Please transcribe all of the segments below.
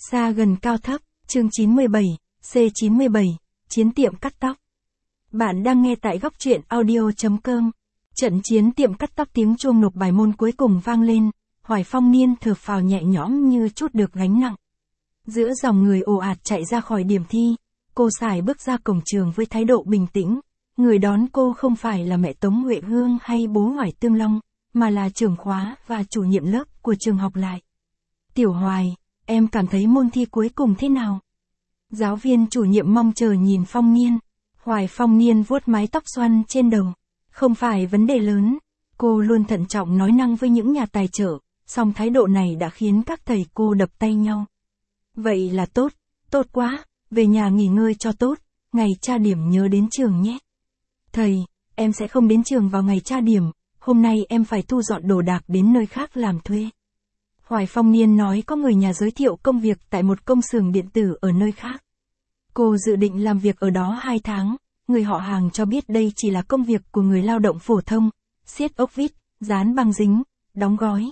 Xa gần cao thấp, chương 97, C97, chiến tiệm cắt tóc. Bạn đang nghe tại góc truyện audio.com. Trận chiến tiệm cắt tóc, tiếng chuông nộp bài môn cuối cùng vang lên, Hoài Phong Niên thở phào nhẹ nhõm như trút được gánh nặng. Giữa dòng người ồ ạt chạy ra khỏi điểm thi, cô Sải bước ra cổng trường với thái độ bình tĩnh. Người đón cô không phải là mẹ Tống Huệ Hương hay bố Hoài Tương Long, mà là trưởng khóa và chủ nhiệm lớp của trường học lại. Tiểu Hoài, em cảm thấy môn thi cuối cùng thế nào? Giáo viên chủ nhiệm mong chờ nhìn Phong Niên. Hoài Phong Niên vuốt mái tóc xoăn trên đầu. Không phải vấn đề lớn. Cô luôn thận trọng nói năng với những nhà tài trợ, song thái độ này đã khiến các thầy cô đập tay nhau. Vậy là tốt, tốt quá, về nhà nghỉ ngơi cho tốt, ngày tra điểm nhớ đến trường nhé. Thầy, em sẽ không đến trường vào ngày tra điểm, hôm nay em phải thu dọn đồ đạc đến nơi khác làm thuê. Hoài Phong Niên nói có người nhà giới thiệu công việc tại một công xưởng điện tử ở nơi khác. Cô dự định làm việc ở đó 2 tháng, người họ hàng cho biết đây chỉ là công việc của người lao động phổ thông, siết ốc vít, dán băng dính, đóng gói,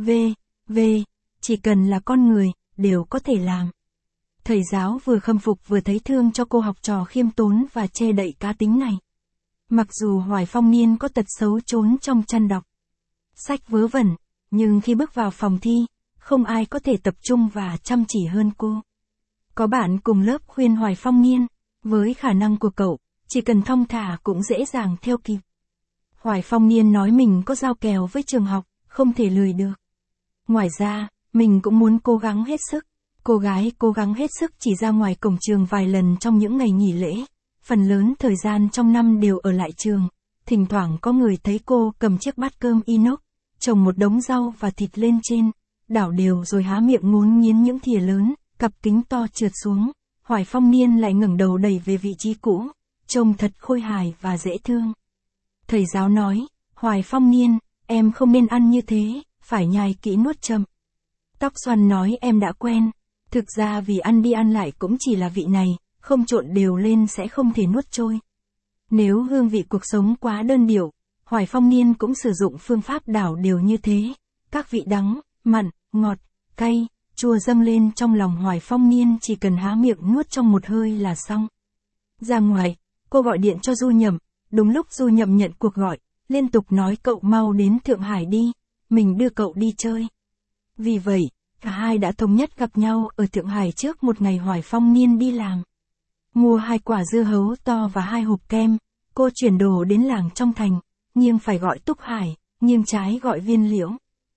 chỉ cần là con người, đều có thể làm. Thầy giáo vừa khâm phục vừa thấy thương cho cô học trò khiêm tốn và che đậy cá tính này. Mặc dù Hoài Phong Niên có tật xấu trốn trong chăn đọc sách vớ vẩn, nhưng khi bước vào phòng thi, không ai có thể tập trung và chăm chỉ hơn cô. Có bạn cùng lớp khuyên Hoài Phong Niên, với khả năng của cậu, chỉ cần thong thả cũng dễ dàng theo kịp. Hoài Phong Niên nói mình có giao kèo với trường học, không thể lười được. Ngoài ra, mình cũng muốn cố gắng hết sức. Cô gái cố gắng hết sức chỉ ra ngoài cổng trường vài lần trong những ngày nghỉ lễ. Phần lớn thời gian trong năm đều ở lại trường. Thỉnh thoảng có người thấy cô cầm chiếc bát cơm inox, trồng một đống rau và thịt lên trên, đảo đều rồi há miệng ngốn nghiến những thìa lớn, cặp kính to trượt xuống. Hoài Phong Niên lại ngẩng đầu đẩy về vị trí cũ, trông thật khôi hài và dễ thương. Thầy giáo nói, Hoài Phong Niên, em không nên ăn như thế, phải nhai kỹ nuốt chậm. Tóc xoăn nói em đã quen, thực ra vì ăn đi ăn lại cũng chỉ là vị này, không trộn đều lên sẽ không thể nuốt trôi. Nếu hương vị cuộc sống quá đơn điệu, Hoài Phong Niên cũng sử dụng phương pháp đảo đều như thế. Các vị đắng, mặn, ngọt, cay, chua dâng lên trong lòng Hoài Phong Niên, chỉ cần há miệng nuốt trong một hơi là xong. Ra ngoài, cô gọi điện cho Du Nhậm, đúng lúc Du Nhậm nhận cuộc gọi, liên tục nói cậu mau đến Thượng Hải đi, mình đưa cậu đi chơi. Vì vậy, cả hai đã thống nhất gặp nhau ở Thượng Hải trước một ngày Hoài Phong Niên đi làm. Mua 2 quả dưa hấu to và 2 hộp kem, cô chuyển đồ đến làng trong thành, nghiêng phải gọi Túc Hải, nghiêng trái gọi Viên Liễu.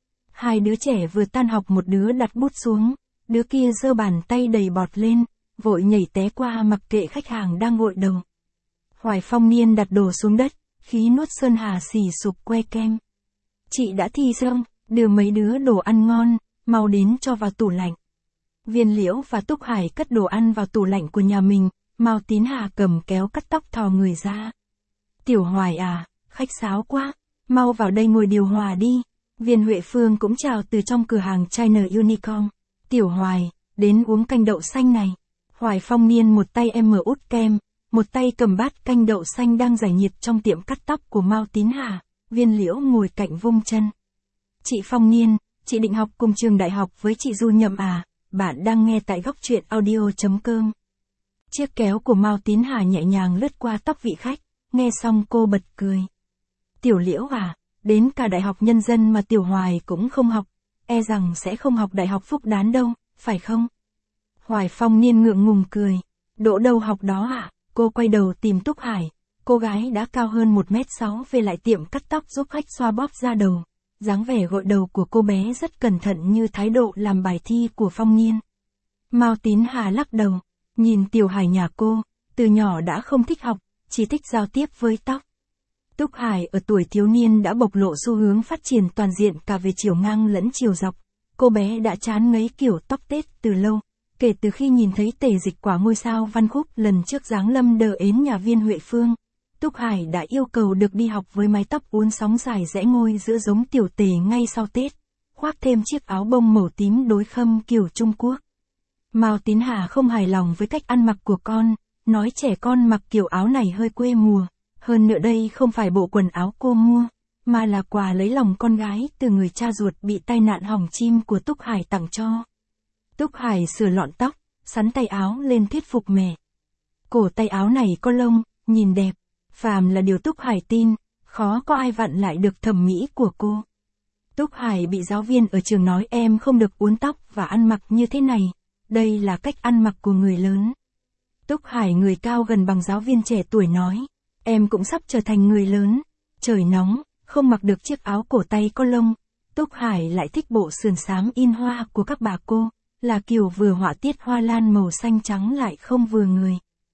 2 đứa trẻ vừa tan học, một đứa đặt bút xuống, đứa kia giơ bàn tay đầy bọt lên, vội nhảy té qua mặc kệ khách hàng đang gội đầu. Hoài Phong Niên đặt đồ xuống đất, khí nuốt sơn hà xì sụp que kem. Chị đã thi xong, đưa mấy đứa đồ ăn ngon, mau đến cho vào tủ lạnh. Viên Liễu và Túc Hải cất đồ ăn vào tủ lạnh của nhà mình, Mao Tín Hà cầm kéo cắt tóc thò người ra. Tiểu Hoài à, khách sáo quá, mau vào đây ngồi điều hòa đi. Viên Huệ Phương cũng chào từ trong cửa hàng China Unicorn. Tiểu Hoài, đến uống canh đậu xanh này. Hoài Phong Niên một tay út kem, một tay cầm bát canh đậu xanh đang giải nhiệt trong tiệm cắt tóc của Mao Tín Hà. Viên Liễu ngồi cạnh vung chân. Chị Phong Niên, chị định học cùng trường đại học với chị Du Nhậm à? Bạn đang nghe tại góc truyện audio.com. Chiếc kéo của Mao Tín Hà nhẹ nhàng lướt qua tóc vị khách, nghe xong cô bật cười. Tiểu Liễu à, đến cả đại học nhân dân mà Tiểu Hoài cũng không học, e rằng sẽ không học đại học Phúc Đán đâu, phải không? Hoài Phong Niên ngượng ngùng cười. Đỗ đâu học đó à? Cô quay đầu tìm Túc Hải, cô gái đã cao hơn 1m6 về lại tiệm cắt tóc giúp khách xoa bóp da đầu. Dáng vẻ gội đầu của cô bé rất cẩn thận như thái độ làm bài thi của Phong Niên. Mao Tín Hà lắc đầu, nhìn Tiểu Hải nhà cô, từ nhỏ đã không thích học, chỉ thích giao tiếp với tóc. Túc Hải ở tuổi thiếu niên đã bộc lộ xu hướng phát triển toàn diện cả về chiều ngang lẫn chiều dọc. Cô bé đã chán ngấy kiểu tóc tết từ lâu, kể từ khi nhìn thấy Tề Dịch Quả ngôi sao Văn Khúc lần trước giáng lâm đờ ến nhà Viên Huệ Phương. Túc Hải đã yêu cầu được đi học với mái tóc uốn sóng dài rẽ ngôi giữa giống Tiểu Tề ngay sau Tết, khoác thêm chiếc áo bông màu tím đối khâm kiểu Trung Quốc. Mao Tín Hà không hài lòng với cách ăn mặc của con, nói trẻ con mặc kiểu áo này hơi quê mùa, hơn nữa đây không phải bộ quần áo cô mua, mà là quà lấy lòng con gái từ người cha ruột bị tai nạn hỏng chim của Túc Hải tặng cho. Túc Hải sửa lọn tóc, sắn tay áo lên thuyết phục mẹ. Cổ tay áo này có lông, nhìn đẹp. Phàm là điều Túc Hải tin, khó có ai vặn lại được thẩm mỹ của cô. Túc Hải bị giáo viên ở trường nói em không được uốn tóc và ăn mặc như thế này. Đây là cách ăn mặc của người lớn. Túc Hải người cao gần bằng giáo viên trẻ tuổi nói. Em cũng sắp trở thành người lớn. Trời nóng, không mặc được chiếc áo cổ tay có lông. Túc Hải lại thích bộ sườn xám in hoa của các bà cô, là kiểu vừa họa tiết hoa lan màu xanh trắng lại không vừa người.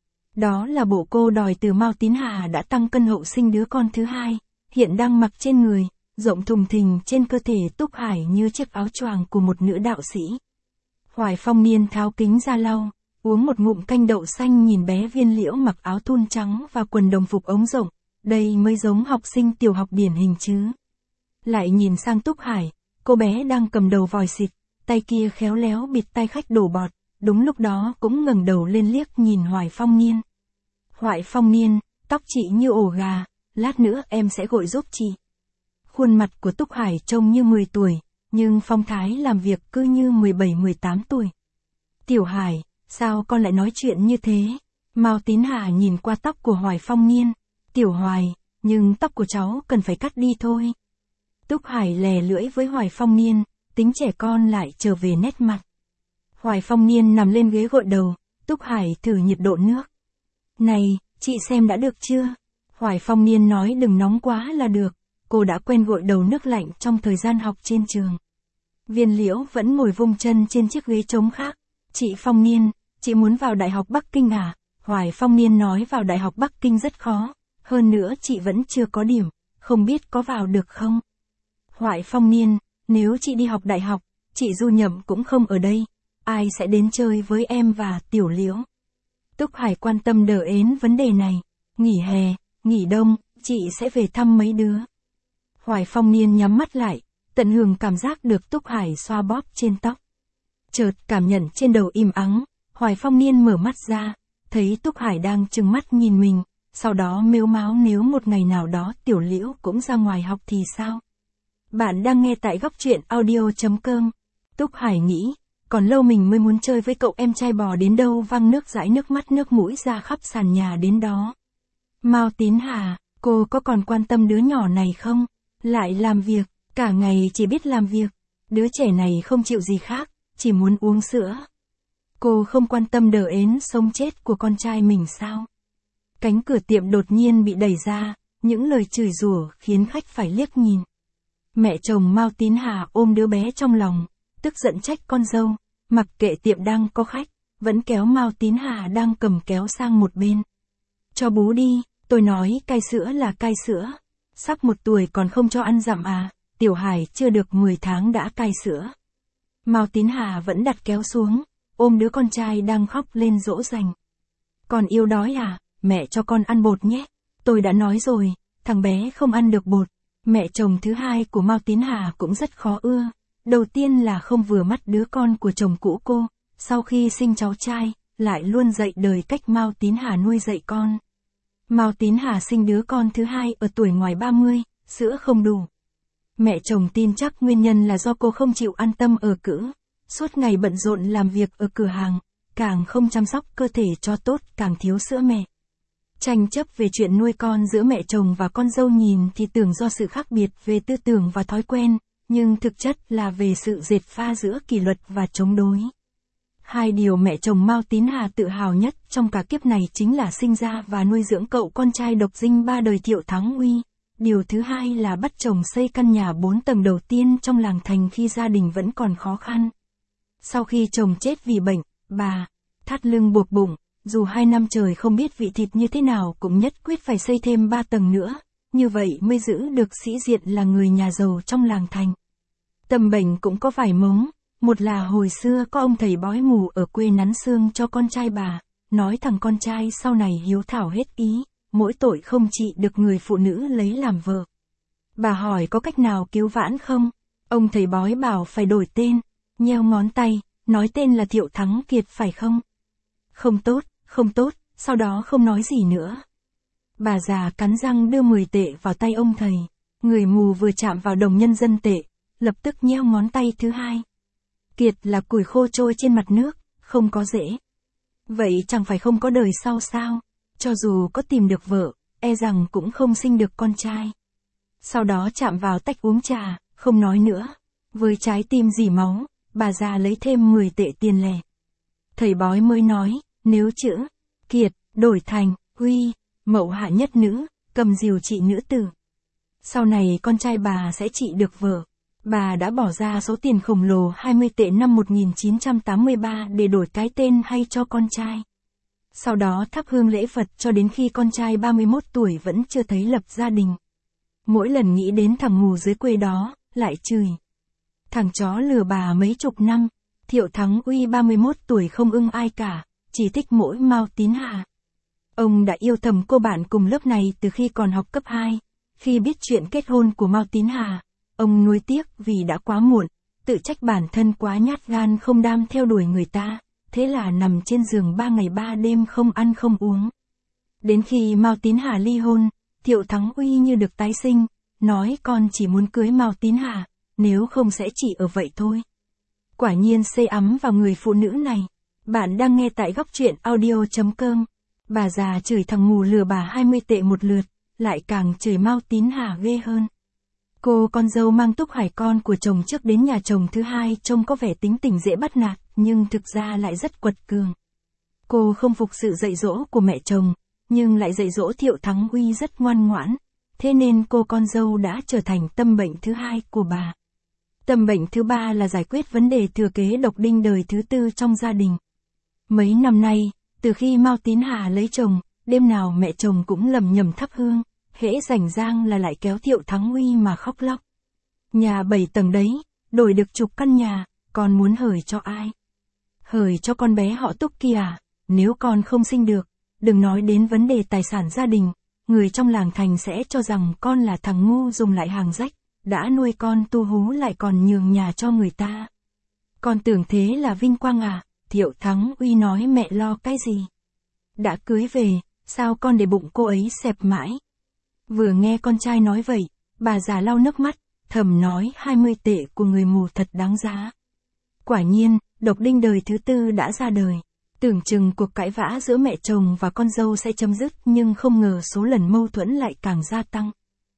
Đó là bộ cô đòi từ Mao Tín Hà đã tăng cân hậu sinh đứa con thứ hai, hiện đang mặc trên người, rộng thùng thình trên cơ thể Túc Hải như chiếc áo choàng của một nữ đạo sĩ. Hoài Phong Niên tháo kính ra lau, uống một ngụm canh đậu xanh nhìn bé Viên Liễu mặc áo thun trắng và quần đồng phục ống rộng, đây mới giống học sinh tiểu học điển hình chứ. Lại nhìn sang Túc Hải, cô bé đang cầm đầu vòi xịt, tay kia khéo léo bịt tay khách đổ bọt, đúng lúc đó cũng ngẩng đầu lên liếc nhìn Hoài Phong Niên. Hoài Phong Niên, tóc chị như ổ gà, lát nữa em sẽ gội giúp chị. Khuôn mặt của Túc Hải trông như 10 tuổi, nhưng phong thái làm việc cứ như 17-18 tuổi. Tiểu Hải, sao con lại nói chuyện như thế? Mao Tín Hà nhìn qua tóc của Hoài Phong Niên. Tiểu Hoài, nhưng tóc của cháu cần phải cắt đi thôi. Túc Hải lè lưỡi với Hoài Phong Niên, tính trẻ con lại trở về nét mặt. Hoài Phong Niên nằm lên ghế gội đầu, Túc Hải thử nhiệt độ nước. Này, chị xem đã được chưa? Hoài Phong Niên nói đừng nóng quá là được, cô đã quen gội đầu nước lạnh trong thời gian học trên trường. Viên Liễu vẫn ngồi vung chân trên chiếc ghế trống khác. Chị Phong Niên, chị muốn vào Đại học Bắc Kinh à? Hoài Phong Niên nói vào Đại học Bắc Kinh rất khó, hơn nữa chị vẫn chưa có điểm, không biết có vào được không? Hoài Phong Niên, nếu chị đi học đại học, chị Du Nhậm cũng không ở đây, ai sẽ đến chơi với em và Tiểu Liễu? Túc Hải quan tâm đờ ến vấn đề này, nghỉ hè, nghỉ đông, chị sẽ về thăm mấy đứa. Hoài Phong Niên nhắm mắt lại, tận hưởng cảm giác được Túc Hải xoa bóp trên tóc. Chợt cảm nhận trên đầu im ắng, Hoài Phong Niên mở mắt ra, thấy Túc Hải đang trừng mắt nhìn mình, sau đó mếu máo nếu một ngày nào đó Tiểu Liễu cũng ra ngoài học thì sao? Bạn đang nghe tại góc truyện audio.com. Túc Hải nghĩ, còn lâu mình mới muốn chơi với cậu em trai bò đến đâu văng nước dãi nước mắt nước mũi ra khắp sàn nhà đến đó. Mao Tín Hà, cô có còn quan tâm đứa nhỏ này không? Lại làm việc, cả ngày chỉ biết làm việc. Đứa trẻ này không chịu gì khác, chỉ muốn uống sữa. Cô không quan tâm đờ ến sống chết của con trai mình sao? Cánh cửa tiệm đột nhiên bị đẩy ra, những lời chửi rủa khiến khách phải liếc nhìn. Mẹ chồng Mao Tín Hà ôm đứa bé trong lòng, tức giận trách con dâu, mặc kệ tiệm đang có khách, vẫn kéo Mao Tín Hà đang cầm kéo sang một bên. Cho bú đi, tôi nói cai sữa là cai sữa. Sắp 1 tuổi còn không cho ăn dặm à, Tiểu Hải chưa được 10 tháng đã cai sữa. Mao Tín Hà vẫn đặt kéo xuống, ôm đứa con trai đang khóc lên dỗ dành. Con yêu đói à, mẹ cho con ăn bột nhé. Tôi đã nói rồi, thằng bé không ăn được bột. Mẹ chồng thứ hai của Mao Tín Hà cũng rất khó ưa. Đầu tiên là không vừa mắt đứa con của chồng cũ cô, sau khi sinh cháu trai, lại luôn dạy đời cách Mao Tín Hà nuôi dạy con. Mao Tín Hà sinh đứa con thứ hai ở tuổi ngoài 30, sữa không đủ. Mẹ chồng tin chắc nguyên nhân là do cô không chịu an tâm ở cữ, suốt ngày bận rộn làm việc ở cửa hàng, càng không chăm sóc cơ thể cho tốt càng thiếu sữa mẹ. Tranh chấp về chuyện nuôi con giữa mẹ chồng và con dâu nhìn thì tưởng do sự khác biệt về tư tưởng và thói quen, nhưng thực chất là về sự dệt pha giữa kỷ luật và chống đối. Hai điều mẹ chồng Mao Tín Hà tự hào nhất trong cả kiếp này chính là sinh ra và nuôi dưỡng cậu con trai độc dinh 3 đời Thiệu Thắng Uy. Điều thứ hai là bắt chồng xây căn nhà 4 tầng đầu tiên trong làng thành khi gia đình vẫn còn khó khăn. Sau khi chồng chết vì bệnh, bà thắt lưng buộc bụng, dù 2 năm trời không biết vị thịt như thế nào cũng nhất quyết phải xây thêm 3 tầng nữa, như vậy mới giữ được sĩ diện là người nhà giàu trong làng thành. Tâm bệnh cũng có vài mống, một là hồi xưa có ông thầy bói mù ở quê nắn xương cho con trai bà, nói thằng con trai sau này hiếu thảo hết ý, mỗi tội không trị được người phụ nữ lấy làm vợ. Bà hỏi có cách nào cứu vãn không? Ông thầy bói bảo phải đổi tên, nheo ngón tay, nói tên là Thiệu Thắng Kiệt phải không? Không tốt, sau đó không nói gì nữa. Bà già cắn răng đưa 10 tệ vào tay ông thầy, người mù vừa chạm vào đồng nhân dân tệ, lập tức nheo ngón tay thứ hai. Kiệt là củi khô trôi trên mặt nước, không có rễ. Vậy chẳng phải không có đời sau sao? Cho dù có tìm được vợ, e rằng cũng không sinh được con trai. Sau đó chạm vào tách uống trà, không nói nữa. Với trái tim dỉ máu, bà già lấy thêm 10 tệ tiền lẻ. Thầy bói mới nói, nếu chữ Kiệt đổi thành Huy, mậu hạ nhất nữ, cầm diều trị nữ tử. Sau này con trai bà sẽ trị được vợ. Bà đã bỏ ra số tiền khổng lồ 20 tệ năm 1983 để đổi cái tên hay cho con trai. Sau đó thắp hương lễ Phật cho đến khi con trai 31 tuổi vẫn chưa thấy lập gia đình. Mỗi lần nghĩ đến thằng mù dưới quê đó, lại chửi. Thằng chó lừa bà mấy chục năm, Thiệu Thắng Uy 31 tuổi không ưng ai cả, chỉ thích mỗi Mao Tín Hà. Ông đã yêu thầm cô bạn cùng lớp này từ khi còn học cấp 2. Khi biết chuyện kết hôn của Mao Tín Hà, ông nuối tiếc vì đã quá muộn, tự trách bản thân quá nhát gan không đam theo đuổi người ta, thế là nằm trên giường 3 ngày 3 đêm không ăn không uống. Đến khi Mao Tín Hà ly hôn, Thiệu Thắng Uy như được tái sinh, nói con chỉ muốn cưới Mao Tín Hà, nếu không sẽ chỉ ở vậy thôi. Quả nhiên xây ấm vào người phụ nữ này. Bạn đang nghe tại góc truyện audio.com. Bà già chửi thằng mù lừa bà 20 tệ một lượt, lại càng chửi Mao Tín Hà ghê hơn. Cô con dâu mang Túc Hải con của chồng trước đến nhà chồng thứ hai trông có vẻ tính tình dễ bắt nạt, nhưng thực ra lại rất quật cường. Cô không phục sự dạy dỗ của mẹ chồng, nhưng lại dạy dỗ Thiệu Thắng Uy rất ngoan ngoãn, thế nên cô con dâu đã trở thành tâm bệnh thứ hai của bà. Tâm bệnh thứ ba là giải quyết vấn đề thừa kế độc đinh đời thứ tư trong gia đình. Mấy năm nay, từ khi Mao Tín Hà lấy chồng, đêm nào mẹ chồng cũng lầm nhầm thắp hương, hễ rảnh rang là lại kéo Thiệu Thắng Uy mà khóc lóc. Nhà 7 tầng đấy, đổi được chục căn nhà, con muốn hời cho ai? Hời cho con bé họ Túc kia à? Nếu con không sinh được, đừng nói đến vấn đề tài sản gia đình, người trong làng thành sẽ cho rằng con là thằng ngu dùng lại hàng rách, đã nuôi con tu hú lại còn nhường nhà cho người ta. Con tưởng thế là vinh quang à? Thiệu Thắng Uy nói mẹ lo cái gì? Đã cưới về, sao con để bụng cô ấy xẹp mãi? Vừa nghe con trai nói vậy, bà già lau nước mắt, thầm nói 20 tệ của người mù thật đáng giá. Quả nhiên, độc đinh đời thứ tư đã ra đời. Tưởng chừng cuộc cãi vã giữa mẹ chồng và con dâu sẽ chấm dứt, nhưng không ngờ số lần mâu thuẫn lại càng gia tăng.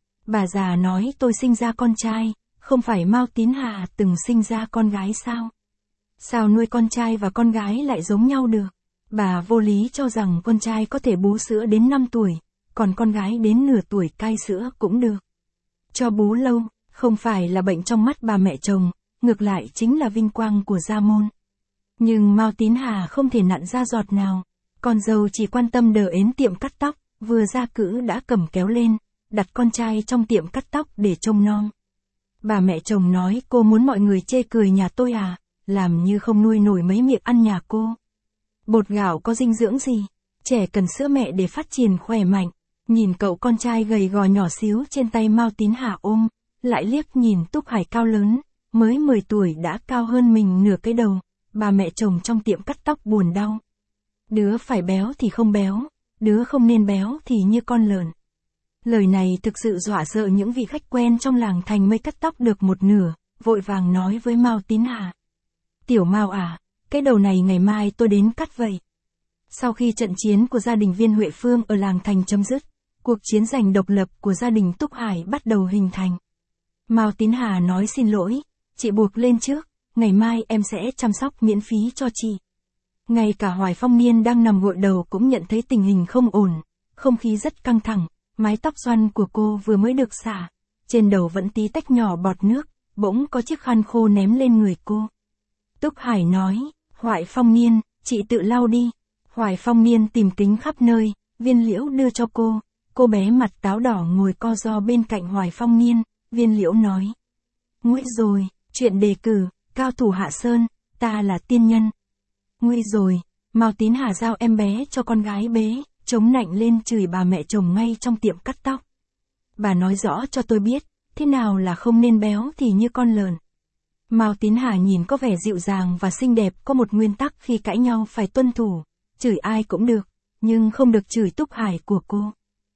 Bà già nói tôi sinh ra con trai, không phải Mao Tín Hà từng sinh ra con gái sao? Sao nuôi con trai và con gái lại giống nhau được? Bà vô lý cho rằng con trai có thể bú sữa đến 5 tuổi, còn con gái đến nửa tuổi cai sữa cũng được. Cho bú lâu, không phải là bệnh trong mắt bà mẹ chồng, ngược lại chính là vinh quang của gia môn. Nhưng Mao Tín Hà không thể nặn ra giọt nào, con dâu chỉ quan tâm đờ ến tiệm cắt tóc, vừa ra cữ đã cầm kéo lên, đặt con trai trong tiệm cắt tóc để trông nom. Bà mẹ chồng nói cô muốn mọi người chê cười nhà tôi à, làm như không nuôi nổi mấy miệng ăn nhà cô. Bột gạo có dinh dưỡng gì, trẻ cần sữa mẹ để phát triển khỏe mạnh. Nhìn cậu con trai gầy gò nhỏ xíu trên tay Mao Tín Hà ôm, lại liếc nhìn Túc Hải cao lớn, mới 10 tuổi đã cao hơn mình nửa cái đầu, bà mẹ chồng trong tiệm cắt tóc buồn đau. Đứa phải béo thì không béo, đứa không nên béo thì như con lợn. Lời này thực sự dọa sợ những vị khách quen trong làng thành mới cắt tóc được một nửa, vội vàng nói với Mao Tín Hà. Tiểu Mao à, cái đầu này ngày mai tôi đến cắt vậy. Sau khi trận chiến của gia đình Viên Huệ Phương ở làng thành chấm dứt, cuộc chiến giành độc lập của gia đình Túc Hải bắt đầu hình thành. Mao Tín Hà nói xin lỗi, chị buộc lên trước, ngày mai em sẽ chăm sóc miễn phí cho chị. Ngay cả Hoài Phong Niên đang nằm gội đầu cũng nhận thấy tình hình không ổn, không khí rất căng thẳng, mái tóc xoăn của cô vừa mới được xả, trên đầu vẫn tí tách nhỏ bọt nước, bỗng có chiếc khăn khô ném lên người cô. Túc Hải nói, Hoài Phong Niên, chị tự lau đi. Hoài Phong Niên tìm kính khắp nơi, Viên Liễu đưa cho cô bé mặt táo đỏ ngồi co ro bên cạnh Hoài Phong Niên, Viên Liễu nói. Nguy rồi, chuyện đề cử, cao thủ Hạ Sơn, ta là tiên nhân. Nguy rồi, Mao Tín Hà giao em bé cho con gái bế, chống nạnh lên chửi bà mẹ chồng ngay trong tiệm cắt tóc. Bà nói rõ cho tôi biết, thế nào là không nên béo thì như con lợn. Mao Tín Hà nhìn có vẻ dịu dàng và xinh đẹp, có một nguyên tắc khi cãi nhau phải tuân thủ, chửi ai cũng được, nhưng không được chửi Túc Hải của cô.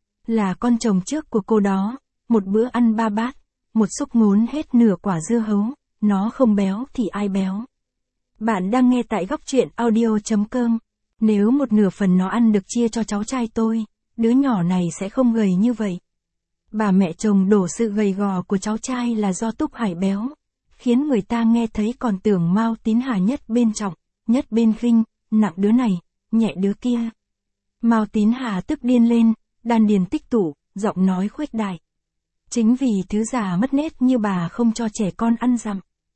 Là con chồng trước của cô đó, một bữa ăn 3 bát, một xúc ngốn hết nửa quả dưa hấu, nó không béo thì ai béo. Bạn đang nghe tại góc truyện audio.com. Nếu một nửa phần nó ăn được chia cho cháu trai tôi, đứa nhỏ này sẽ không gầy như vậy. Bà mẹ chồng đổ sự gầy gò của cháu trai là do Túc Hải béo, khiến người ta nghe thấy còn tưởng Mao Tín Hà nhất bên trọng, nhất bên khinh, nặng đứa này, nhẹ đứa kia. Mao Tín Hà tức điên lên, đan điền tích tụ, giọng nói khuếch đại. Chính vì thứ già mất nết như bà không cho trẻ con ăn dặm.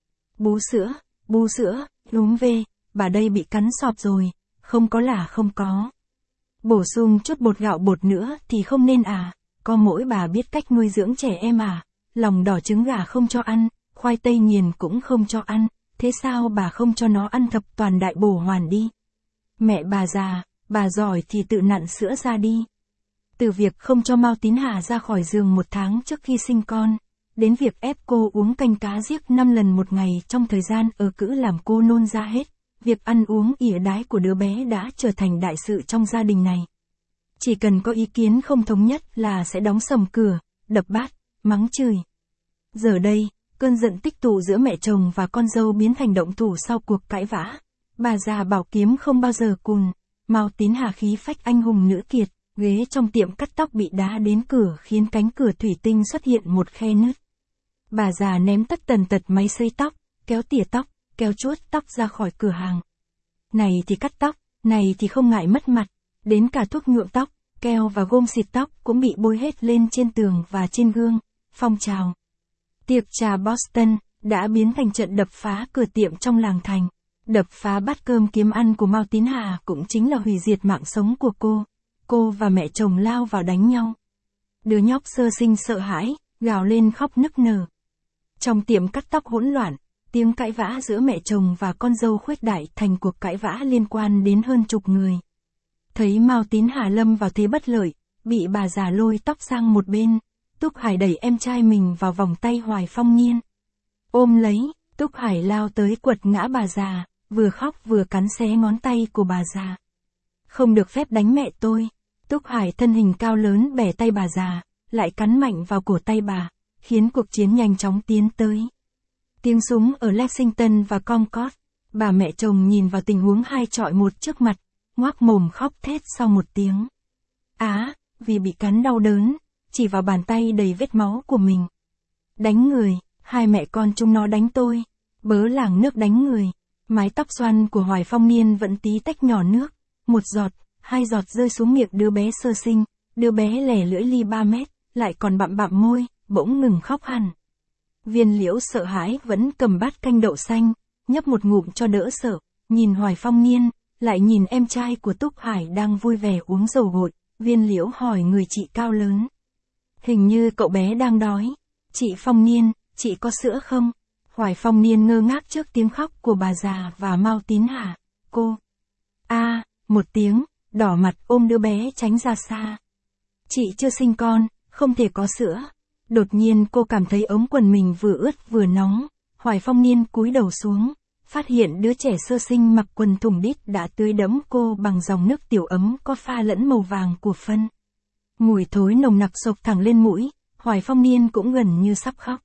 Bú sữa, đúng về, bà đây bị cắn sọt rồi, không có là không có. Bổ sung chút bột gạo bột nữa thì không nên à, có mỗi bà biết cách nuôi dưỡng trẻ em à, lòng đỏ trứng gà không cho ăn, khoai tây nghiền cũng không cho ăn, thế sao bà không cho nó ăn thập toàn đại bổ hoàn đi. Mẹ bà già, bà giỏi thì tự nặn sữa ra đi. Từ việc không cho Mao Tín Hà ra khỏi giường 1 tháng trước khi sinh con, đến việc ép cô uống canh cá giếc 5 lần một ngày trong thời gian ở cữ làm cô nôn ra hết, việc ăn uống ỉa đái của đứa bé đã trở thành đại sự trong gia đình này. Chỉ cần có ý kiến không thống nhất là sẽ đóng sầm cửa, đập bát, mắng chửi. Giờ đây, cơn giận tích tụ giữa mẹ chồng và con dâu biến thành động thủ sau cuộc cãi vã. Bà già bảo kiếm không bao giờ cùn, Mao Tín Hà khí phách anh hùng nữ kiệt, ghế trong tiệm cắt tóc bị đá đến cửa khiến cánh cửa thủy tinh xuất hiện một khe nứt. Bà già ném tất tần tật máy sấy tóc, kéo tỉa tóc, kéo chuốt tóc ra khỏi cửa hàng. Này thì cắt tóc, này thì không ngại mất mặt, đến cả thuốc nhuộm tóc, keo và gôm xịt tóc cũng bị bôi hết lên trên tường và trên gương. Phong trào tiệc trà Boston đã biến thành trận đập phá cửa tiệm trong làng thành. Đập phá bát cơm kiếm ăn của Mao Tín Hà cũng chính là hủy diệt mạng sống của cô. Cô và mẹ chồng lao vào đánh nhau. Đứa nhóc sơ sinh sợ hãi, gào lên khóc nức nở. Trong tiệm cắt tóc hỗn loạn, tiếng cãi vã giữa mẹ chồng và con dâu khuếch đại thành cuộc cãi vã liên quan đến hơn chục người. Thấy Mao Tín Hà lâm vào thế bất lợi, bị bà già lôi tóc sang một bên, Túc Hải đẩy em trai mình vào vòng tay Hoài Phong Nhiên. Ôm lấy, Túc Hải lao tới quật ngã bà già, vừa khóc vừa cắn xé ngón tay của bà già. Không được phép đánh mẹ tôi. Túc Hải thân hình cao lớn bẻ tay bà già, lại cắn mạnh vào cổ tay bà, khiến cuộc chiến nhanh chóng tiến tới. Tiếng súng ở Lexington và Concord, bà mẹ chồng nhìn vào tình huống 2 chọi 1 trước mặt, ngoác mồm khóc thét sau một tiếng. Vì bị cắn đau đớn, chỉ vào bàn tay đầy vết máu của mình. Đánh người, 2 mẹ con chúng nó đánh tôi, bớ làng nước đánh người. Mái tóc xoăn của Hoài Phong Niên vẫn tí tách nhỏ nước, 1 giọt, 2 giọt rơi xuống miệng đứa bé sơ sinh, đứa bé lẻ lưỡi ly 3 mét, lại còn bặm môi, bỗng ngừng khóc hẳn. Viên Liễu sợ hãi vẫn cầm bát canh đậu xanh, nhấp một ngụm cho đỡ sợ, nhìn Hoài Phong Niên, lại nhìn em trai của Túc Hải đang vui vẻ uống dầu gội. Viên Liễu hỏi người chị cao lớn. Hình như cậu bé đang đói. Chị Phong Niên, chị có sữa không? Hoài Phong Niên ngơ ngác trước tiếng khóc của bà già và Mao Tín Hà. Cô. Một tiếng, đỏ mặt ôm đứa bé tránh ra xa. Chị chưa sinh con, không thể có sữa. Đột nhiên cô cảm thấy ống quần mình vừa ướt vừa nóng. Hoài Phong Niên cúi đầu xuống, phát hiện đứa trẻ sơ sinh mặc quần thùng đít đã tưới đẫm cô bằng dòng nước tiểu ấm có pha lẫn màu vàng của phân. Mùi thối nồng nặc xộc thẳng lên mũi, Hoài Phong Niên cũng gần như sắp khóc.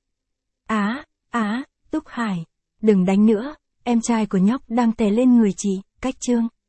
Túc Hải, đừng đánh nữa, em trai của nhóc đang tè lên người chị, cách chương.